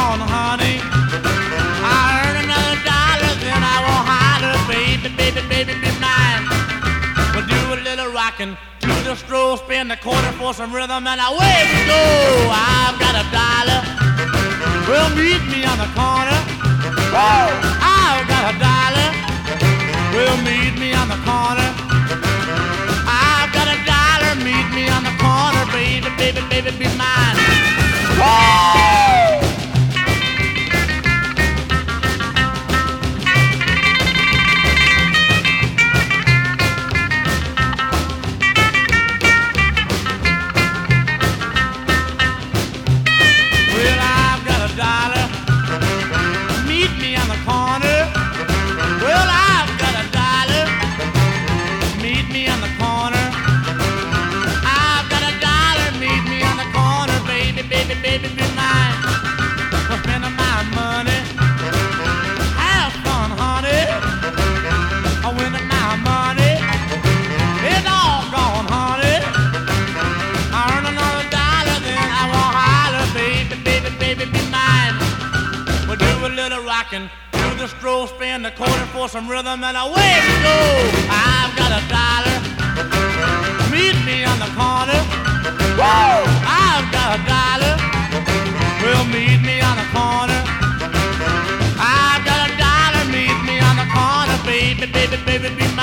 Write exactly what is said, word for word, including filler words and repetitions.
gone, honey. I earn another dollar, then I will holler, baby, baby, baby, be mine. We'll do a little rockin' to the stroll, spin the quarter for some rhythm, and away we go. I've got a dollar. Well, meet me on the corner. Whoa! I've got a dollar. Well, meet me on the corner. I've got a dollar. Meet me on the corner, baby, baby, baby, be mine. Whoa! Well, I've got a dollar. Meet me on the corner. Well, I've got a dollar. Meet me on the corner. I've got a dollar. Meet me on the corner, baby, baby, baby, be mine. For spending my money. Have fun, honey. I win my money. It's all gone, honey. I earn another dollar, then I will holler, baby, baby, baby, be mine. We'll do a little rockin', do the stroll, spin the quarter for some rhythm, and away we go. I've got a dollar. Meet me on the corner. Whoa! I've got a dollar. Well, meet me on the corner. I've got a dollar. Meet me on the corner, baby, baby, baby, be